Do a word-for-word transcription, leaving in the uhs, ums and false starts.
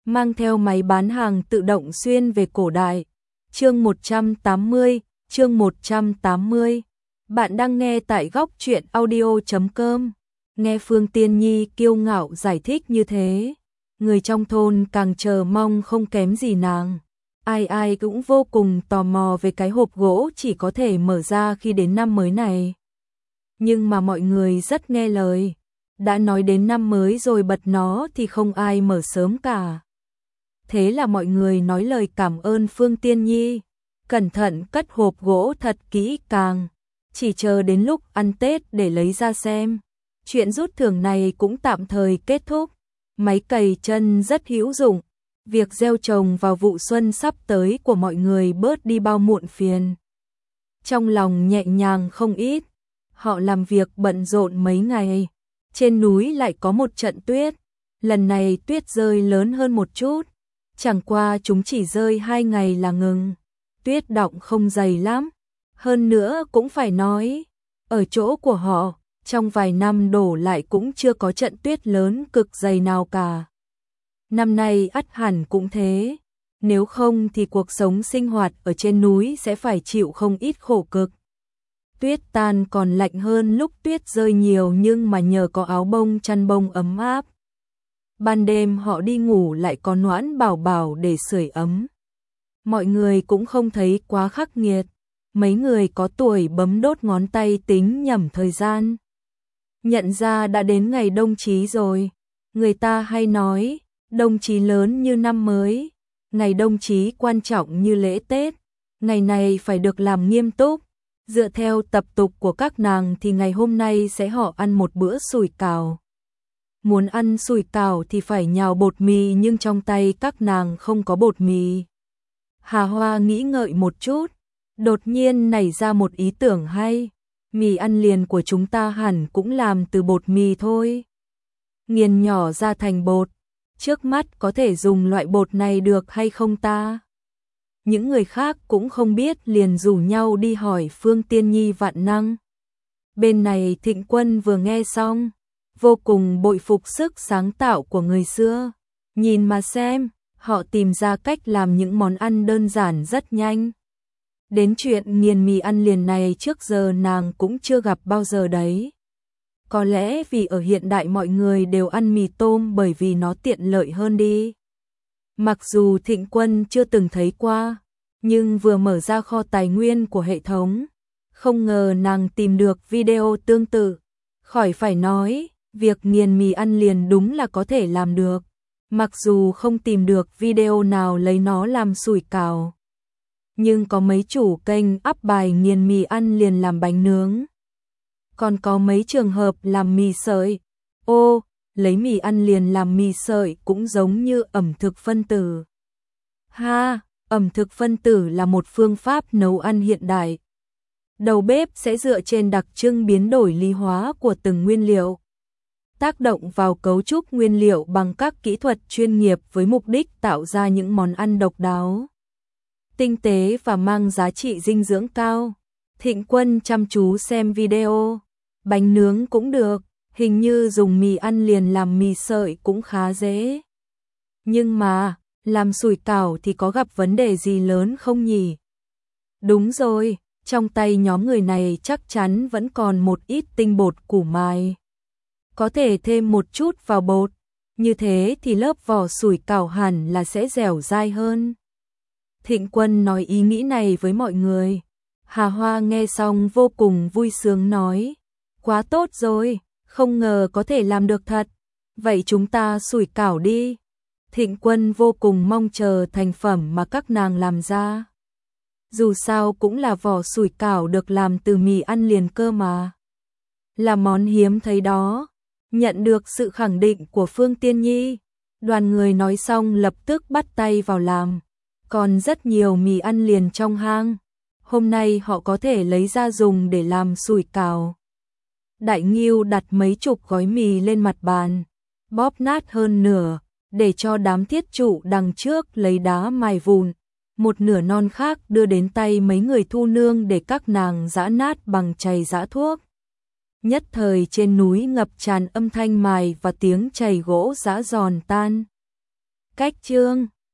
mang theo máy bán hàng tự động xuyên về cổ đại. Chương một trăm tám mươi, chương một trăm tám mươi. Bạn đang nghe tại góc truyện audio chấm com. Nghe Phương Tiên Nhi kiêu ngạo giải thích như thế, người trong thôn càng chờ mong không kém gì nàng. Ai ai cũng vô cùng tò mò về cái hộp gỗ chỉ có thể mở ra khi đến năm mới này. Nhưng mà mọi người rất nghe lời. Đã nói đến năm mới rồi bật nó thì không ai mở sớm cả. Thế là mọi người nói lời cảm ơn Phương Tiên Nhi, cẩn thận cất hộp gỗ thật kỹ càng, chỉ chờ đến lúc ăn Tết để lấy ra xem. Chuyện rút thưởng này cũng tạm thời kết thúc. Máy cày chân rất hữu dụng, việc gieo trồng vào vụ xuân sắp tới của mọi người bớt đi bao muộn phiền. Trong lòng nhẹ nhàng không ít, họ làm việc bận rộn mấy ngày. Trên núi lại có một trận tuyết, lần này tuyết rơi lớn hơn một chút, chẳng qua chúng chỉ rơi hai ngày là ngừng. Tuyết đọng không dày lắm, hơn nữa cũng phải nói, ở chỗ của họ, trong vài năm đổ lại cũng chưa có trận tuyết lớn cực dày nào cả. Năm nay ắt hẳn cũng thế, nếu không thì cuộc sống sinh hoạt ở trên núi sẽ phải chịu không ít khổ cực. Tuyết tan còn lạnh hơn lúc tuyết rơi nhiều, nhưng mà nhờ có áo bông chăn bông ấm áp. Ban đêm họ đi ngủ lại có Noãn Bảo Bảo để sưởi ấm. Mọi người cũng không thấy quá khắc nghiệt, mấy người có tuổi bấm đốt ngón tay tính nhẩm thời gian. Nhận ra đã đến ngày đông chí rồi, người ta hay nói, đông chí lớn như năm mới, ngày đông chí quan trọng như lễ Tết, ngày này phải được làm nghiêm túc. Dựa theo tập tục của các nàng thì ngày hôm nay sẽ họ ăn một bữa sủi cảo. Muốn ăn sủi cảo thì phải nhào bột mì, nhưng trong tay các nàng không có bột mì. Hà Hoa nghĩ ngợi một chút, đột nhiên nảy ra một ý tưởng hay. Mì ăn liền của chúng ta hẳn cũng làm từ bột mì thôi. Nghiền nhỏ ra thành bột, trước mắt có thể dùng loại bột này được hay không ta? Những người khác cũng không biết liền rủ nhau đi hỏi Phương Tiên Nhi vạn năng. Bên này Thịnh Quân vừa nghe xong, vô cùng bội phục sức sáng tạo của người xưa. Nhìn mà xem, họ tìm ra cách làm những món ăn đơn giản rất nhanh. Đến chuyện nghiền mì ăn liền này trước giờ nàng cũng chưa gặp bao giờ đấy. Có lẽ vì ở hiện đại mọi người đều ăn mì tôm bởi vì nó tiện lợi hơn đi. Mặc dù Thịnh Quân chưa từng thấy qua, nhưng vừa mở ra kho tài nguyên của hệ thống, không ngờ nàng tìm được video tương tự. Khỏi phải nói, việc nghiền mì ăn liền đúng là có thể làm được. Mặc dù không tìm được video nào lấy nó làm sủi cảo, nhưng có mấy chủ kênh up bài nghiền mì ăn liền làm bánh nướng. Còn có mấy trường hợp làm mì sợi. Ô, lấy mì ăn liền làm mì sợi cũng giống như ẩm thực phân tử. Ha, ẩm thực phân tử là một phương pháp nấu ăn hiện đại. Đầu bếp sẽ dựa trên đặc trưng biến đổi ly hóa của từng nguyên liệu, tác động vào cấu trúc nguyên liệu bằng các kỹ thuật chuyên nghiệp với mục đích tạo ra những món ăn độc đáo, tinh tế và mang giá trị dinh dưỡng cao. Thịnh Quân chăm chú xem video, bánh nướng cũng được, hình như dùng mì ăn liền làm mì sợi cũng khá dễ. Nhưng mà, làm sủi cảo thì có gặp vấn đề gì lớn không nhỉ? Đúng rồi, trong tay nhóm người này chắc chắn vẫn còn một ít tinh bột củ mài. Có thể thêm một chút vào bột, như thế thì lớp vỏ sủi cảo hẳn là sẽ dẻo dai hơn. Thịnh Quân nói ý nghĩ này với mọi người. Hà Hoa nghe xong vô cùng vui sướng nói, quá tốt rồi, không ngờ có thể làm được thật. Vậy chúng ta sủi cảo đi. Thịnh Quân vô cùng mong chờ thành phẩm mà các nàng làm ra. Dù sao cũng là vỏ sủi cảo được làm từ mì ăn liền cơ mà. Là món hiếm thấy đó. Nhận được sự khẳng định của Phương Tiên Nhi, đoàn người nói xong lập tức bắt tay vào làm. Còn rất nhiều mì ăn liền trong hang, hôm nay họ có thể lấy ra dùng để làm sủi cảo. Đại Ngưu đặt mấy chục gói mì lên mặt bàn, bóp nát hơn nửa, để cho đám thiết trụ đằng trước lấy đá mài vụn. Một nửa non khác đưa đến tay mấy người thu nương để các nàng giã nát bằng chày giã thuốc. Nhất thời trên núi ngập tràn âm thanh mài và tiếng chày gỗ giã giòn tan. Cách chương